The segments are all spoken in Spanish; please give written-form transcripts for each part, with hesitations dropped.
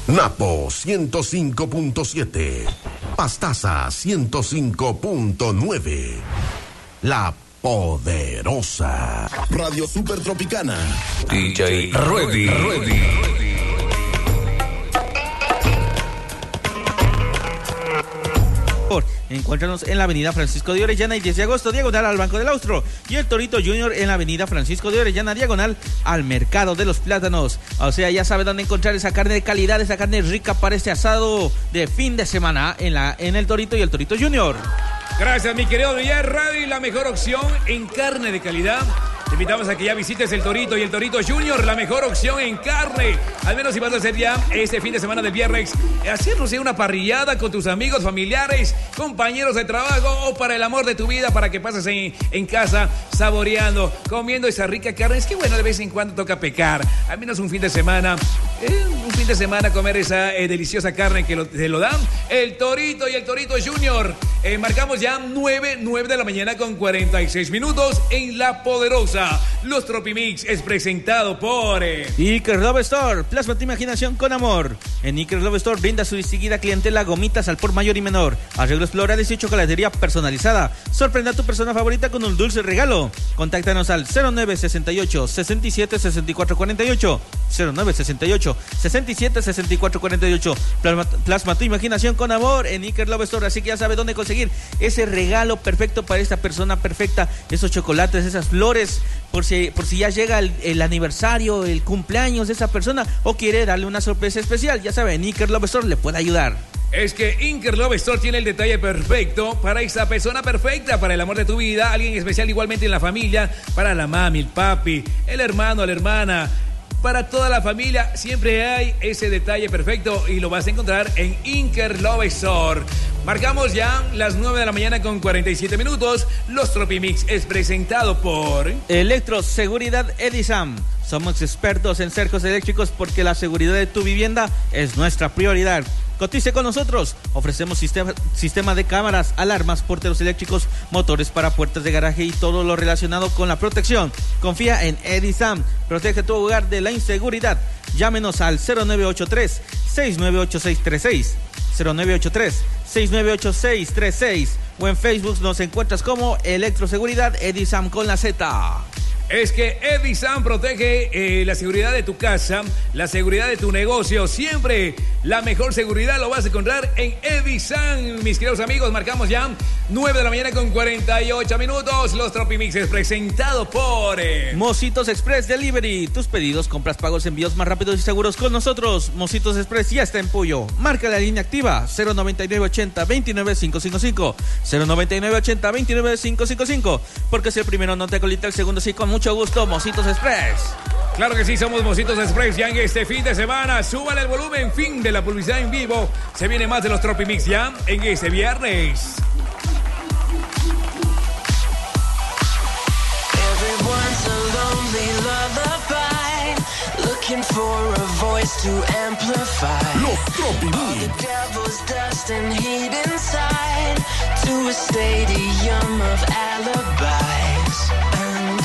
Napo 105.7. Pastaza 105.9. La Poderosa. Radio Super Tropicana. DJ Ready. Encuéntranos en la avenida Francisco de Orellana y 10 de agosto, diagonal al Banco del Austro. Y el Torito Junior en la avenida Francisco de Orellana, diagonal al Mercado de los Plátanos. O sea, ya sabe dónde encontrar esa carne de calidad, esa carne rica para este asado de fin de semana en el Torito y el Torito Junior. Gracias, mi querido DJ Radio, la mejor opción en carne de calidad. Te invitamos a que ya visites el Torito y el Torito Junior, la mejor opción en carne. Al menos si vas a hacer ya este fin de semana del viernes, hacernos una parrillada con tus amigos, familiares, compañeros de trabajo o para el amor de tu vida, para que pases en casa saboreando, comiendo esa rica carne. Es que bueno, de vez en cuando toca pecar. Al menos un fin de semana comer esa deliciosa carne que te lo dan el Torito y el Torito Junior. Marcamos ya 9 de la mañana con 46 minutos en La Poderosa. Los Tropimix es presentado por Iker Love Store. Plasma tu imaginación con amor. En Iker Love Store brinda su distinguida clientela gomitas al por mayor y menor, arreglos florales y chocolatería personalizada. Sorprenda a tu persona favorita con un dulce regalo. Contáctanos al 0968 67 64 48. 0968 67 64 48. Plasma tu imaginación con amor en Iker Love Store. Así que ya sabe dónde conseguir ese regalo perfecto para esta persona perfecta. Esos chocolates, esas flores, por si ya llega el aniversario, el cumpleaños de esa persona o quiere darle una sorpresa especial. Ya saben, Iker Love Store le puede ayudar. Es que Iker Love Store tiene el detalle perfecto para esa persona perfecta, para el amor de tu vida, alguien especial igualmente en la familia, para la mami, el papi, el hermano, la hermana. Para toda la familia siempre hay ese detalle perfecto y lo vas a encontrar en Iker Love Store. Marcamos ya las 9 de la mañana con 47 minutos. Los Tropimix es presentado por Electroseguridad Edisam. Somos expertos en cercos eléctricos porque la seguridad de tu vivienda es nuestra prioridad. Cotice con nosotros. Ofrecemos sistema de cámaras, alarmas, porteros eléctricos, motores para puertas de garaje y todo lo relacionado con la protección. Confía en Edisam. Protege tu hogar de la inseguridad. Llámenos al 0983 698636. 0983-698636 o en Facebook nos encuentras como Electroseguridad Edisam con la Z. Es que Edisam protege la seguridad de tu casa, la seguridad de tu negocio. Siempre la mejor seguridad lo vas a encontrar en Edisam. Mis queridos amigos, marcamos ya 9 de la mañana con 48 minutos. Los Tropimix es presentado por Mositos Express Delivery. Tus pedidos, compras, pagos, envíos más rápidos y seguros con nosotros. Mositos Express ya está en Puyo. Marca la línea activa 09980 29555. 09980 29555. Porque si el primero no te acolita, el segundo sí, con mucho gusto. Mositos Express. Claro que sí, somos Mositos Express ya en este fin de semana. Súbale el volumen, fin de la publicidad en vivo. Se viene más de los Tropimix ya en este viernes. Everyone's a lonely lullaby, looking for a voice to amplify. Los Tropimix. All the devil's dust and heat inside, to a stadium of alibis. And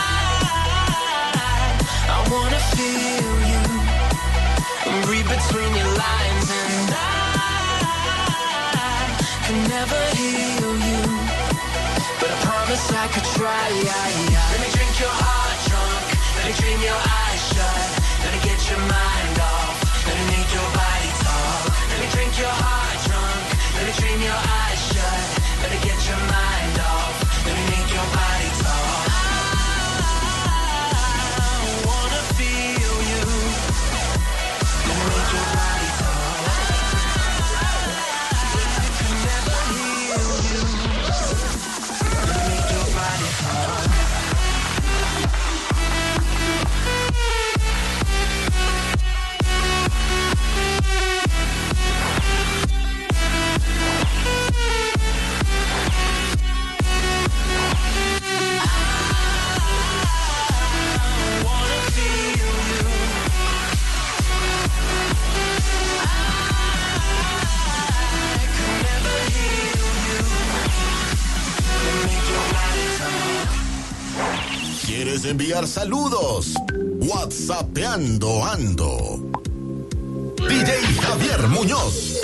I wanna feel you, read between your lines, and I can never heal you, but I promise I could try. Let me drink your heart drunk, let me dream your eyes shut, let me get your mind off, let me make your body talk. Let me drink your heart drunk, let me dream your eyes shut, let me get your mind off, let me make your body talk. I wanna feel you, let me make your body talk. I can never heal you, let me make your body talk. ¿Quieres enviar saludos? WhatsAppeando ando. DJ Javier Muñoz.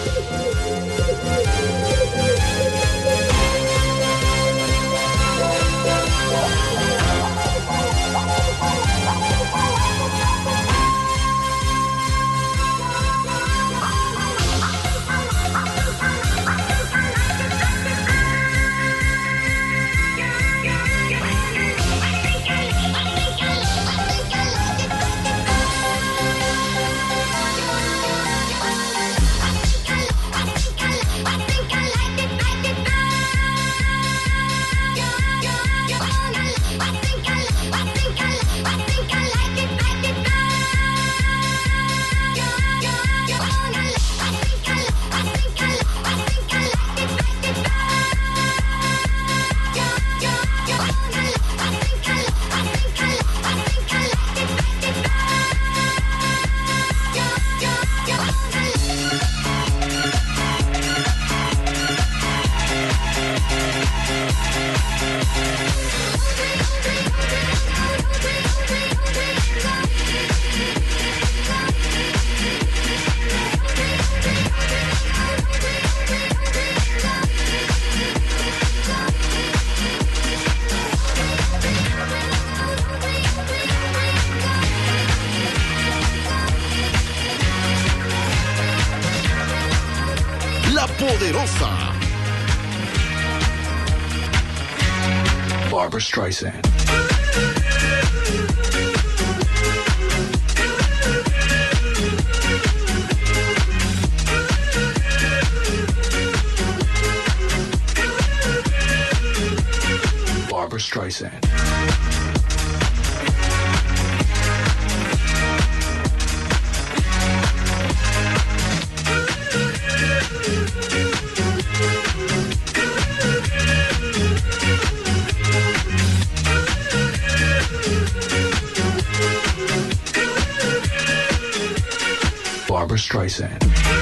Poderosa. Barbra Streisand. Barbra Streisand. Barbra Streisand.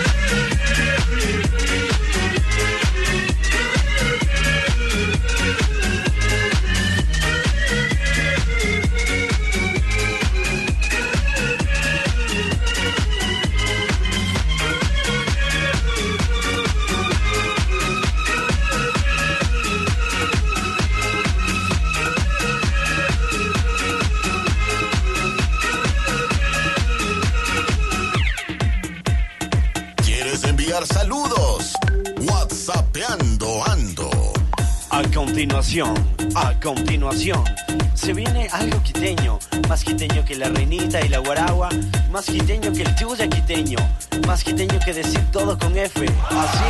Saludos. WhatsAppeando ando. A continuación, se viene algo quiteño, más quiteño que la reinita y la guaragua, más quiteño que el tuya quiteño, más quiteño que decir todo con F, así.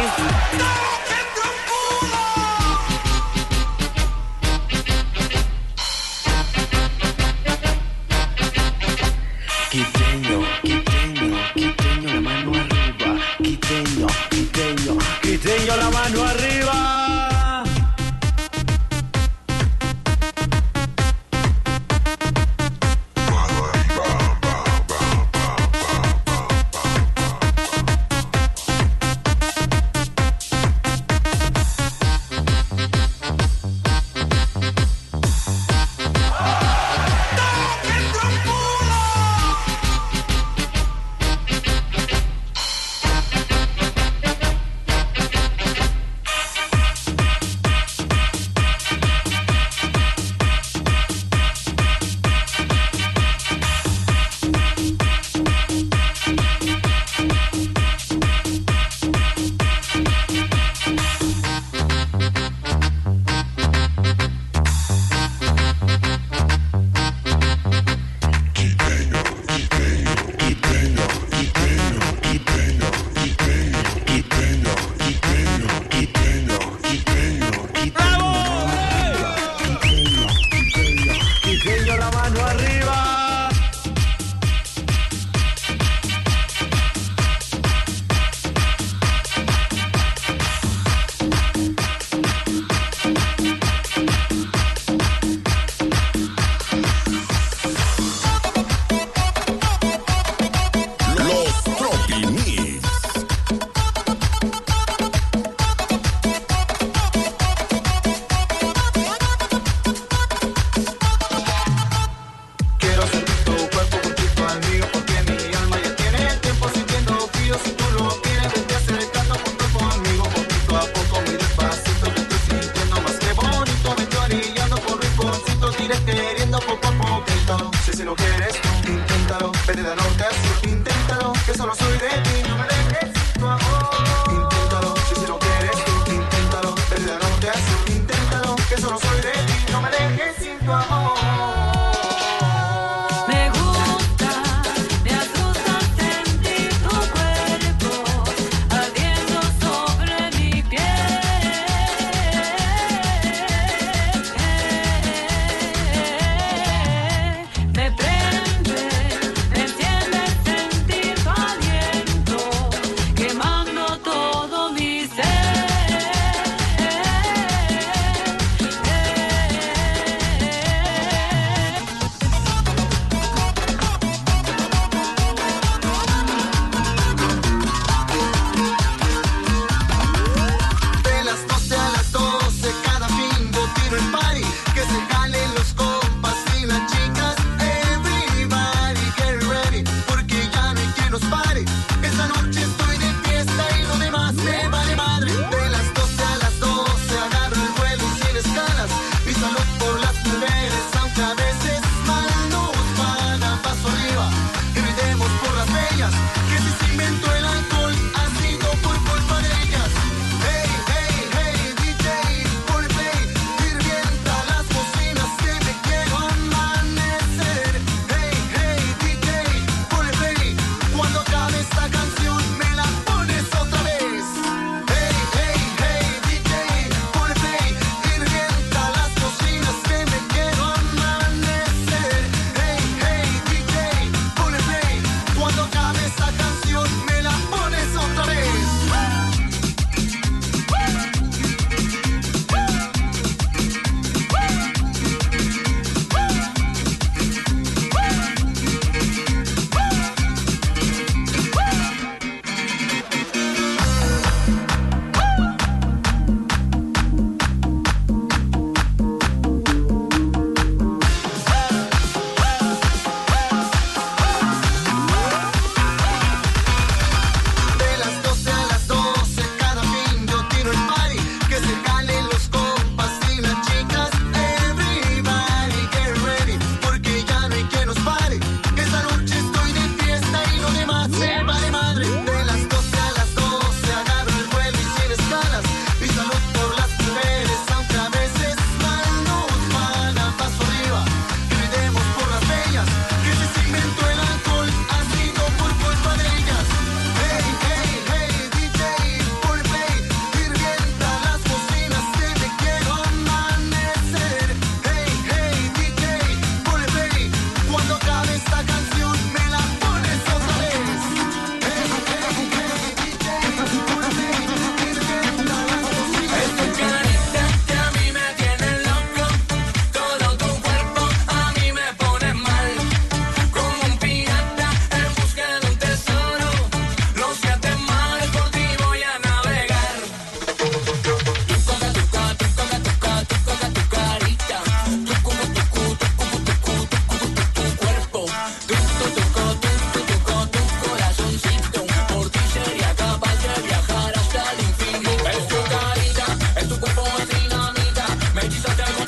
Quiteño, quiteño, quiteño, la mano arriba. Quiteño, quiteño, quiteño, la mano arriba.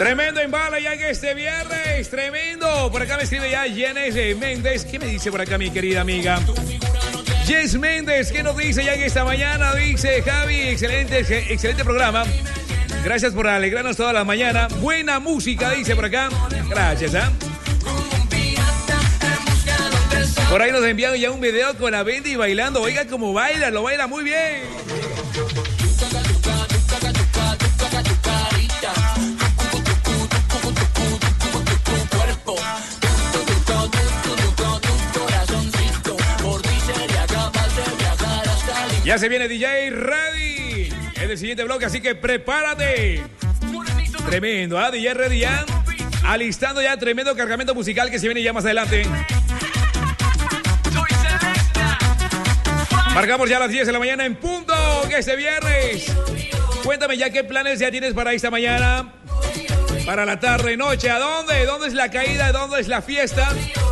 Tremendo embala ya que este viernes, tremendo. Por acá me escribe ya Jess Méndez. ¿Qué me dice por acá mi querida amiga? Jess Méndez, ¿qué nos dice ya que esta mañana? Dice Javi, excelente programa. Gracias por alegrarnos toda la mañana. Buena música, dice por acá. Gracias, ¿ah? Por ahí nos enviaron ya un video con la Bendy bailando. Oiga cómo baila, lo baila muy bien. Ya se viene DJ Ready en el siguiente bloque, así que prepárate. Tremendo, ¿ah? DJ Ready ya alistando ya tremendo cargamento musical que se viene ya más adelante. Marcamos ya las 10 de la mañana en punto, que este viernes. Cuéntame ya qué planes ya tienes para esta mañana, para la tarde, noche. ¿A dónde? ¿Dónde es la caída? ¿Dónde es la fiesta?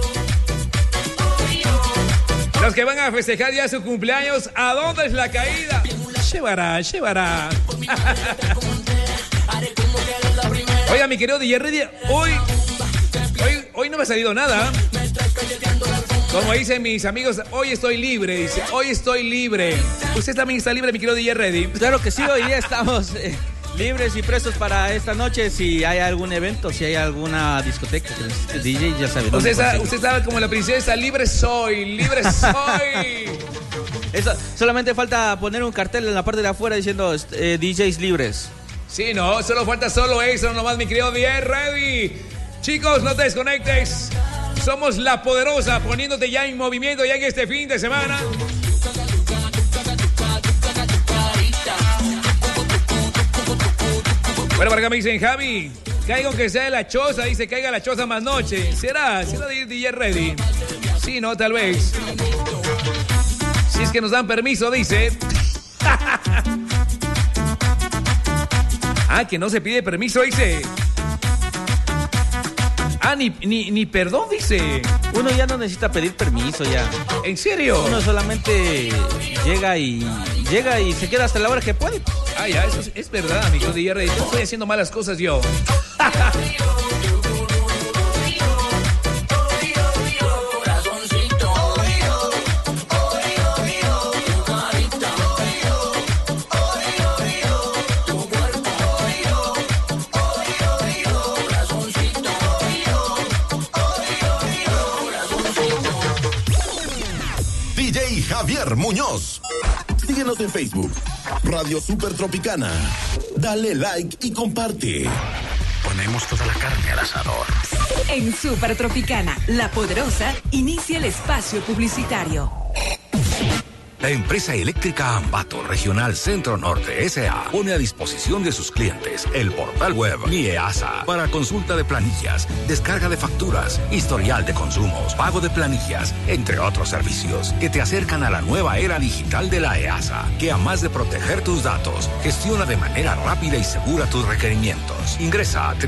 Los que van a festejar ya su cumpleaños, ¿a dónde es la caída? Llevará. Oiga, mi querido DJ Ready, hoy no me ha salido nada. Como dicen mis amigos, hoy estoy libre, dice. Hoy estoy libre. ¿Usted también está libre, mi querido DJ Ready? Claro que sí, hoy día estamos libres y prestos para esta noche. Si hay algún evento, si hay alguna discoteca, DJ ya sabe. Usted sabe como la princesa, libre soy. Eso, solamente falta poner un cartel en la parte de afuera diciendo DJs libres. Sí, no, solo falta eso nomás, mi querido DJ Ready. Chicos, no te desconectes. Somos La Poderosa, poniéndote ya en movimiento ya en este fin de semana. Bueno, para acá me dicen, Javi, caiga aunque sea de la choza, dice, caiga la choza más noche. ¿Será DJ Ready? Sí, no, tal vez. Si es que nos dan permiso, dice. Ah, que no se pide permiso, dice. Ah, ni perdón, dice. Uno ya no necesita pedir permiso ya. ¿En serio? Uno solamente llega y se queda hasta la hora que puede. Ah, ya, eso es verdad, amigo de DJ Ready. No estoy haciendo malas cosas yo. Javier Muñoz. Síguenos en Facebook, Radio Super Tropicana. Dale like y comparte. Ponemos toda la carne al asador. En Super Tropicana, La Poderosa inicia el espacio publicitario. La empresa eléctrica Ambato Regional Centro Norte S.A. pone a disposición de sus clientes el portal web Mi EASA para consulta de planillas, descarga de facturas, historial de consumos, pago de planillas, entre otros servicios que te acercan a la nueva era digital de la EASA, que a más de proteger tus datos, gestiona de manera rápida y segura tus requerimientos. Ingresa a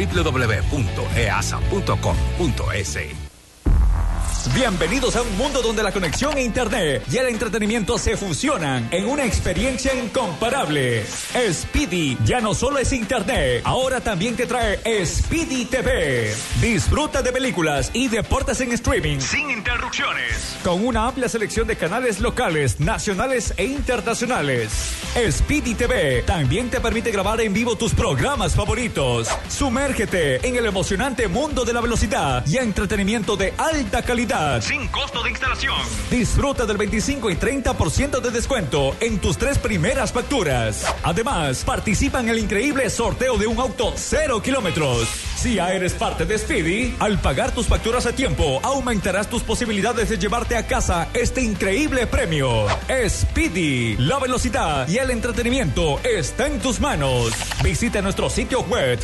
www.easa.com.es. Bienvenidos a un mundo donde la conexión e internet y el entretenimiento se fusionan en una experiencia incomparable. Speedy ya no solo es internet, ahora también te trae Speedy TV. Disfruta de películas y deportes en streaming sin interrupciones, con una amplia selección de canales locales, nacionales e internacionales. Speedy TV también te permite grabar en vivo tus programas favoritos. Sumérgete en el emocionante mundo de la velocidad y entretenimiento de alta calidad, sin costo de instalación. Disfruta del 25 y 30% de descuento en tus 3 primeras facturas. Además, participa en el increíble sorteo de un auto 0 kilómetros. Si ya eres parte de Speedy, al pagar tus facturas a tiempo, aumentarás tus posibilidades de llevarte a casa este increíble premio. Speedy, la velocidad y el entretenimiento está en tus manos. Visita nuestro sitio web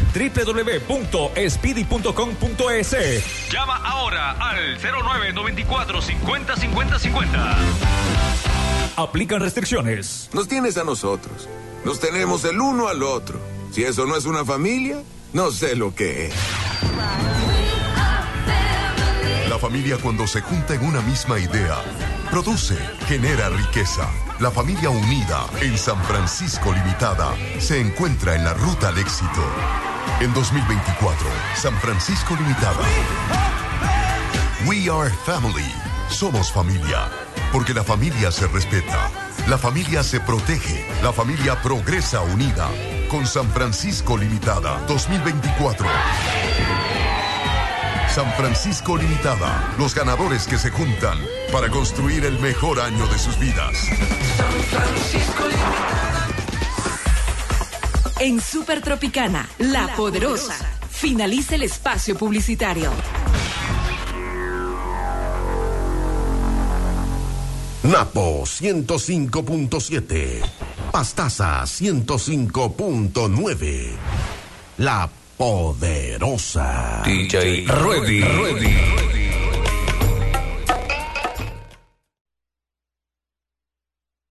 www.speedy.com.es. Llama ahora al 0994-50-50-50. Aplican restricciones. Nos tienes a nosotros. Nos tenemos el uno al otro. Si eso no es una familia, no sé lo que es. La familia, cuando se junta en una misma idea, produce, genera riqueza. La familia unida en San Francisco Limitada se encuentra en la ruta al éxito. En 2024, San Francisco Limitada. We are family. Somos familia. Porque la familia se respeta. La familia se protege. La familia progresa unida. Con San Francisco Limitada 2024. San Francisco Limitada. Los ganadores que se juntan para construir el mejor año de sus vidas. San Francisco Limitada. En Super Tropicana, La Poderosa. Finaliza el espacio publicitario. Napo 105.7. Pastaza 105.9. La Poderosa. DJ Ready.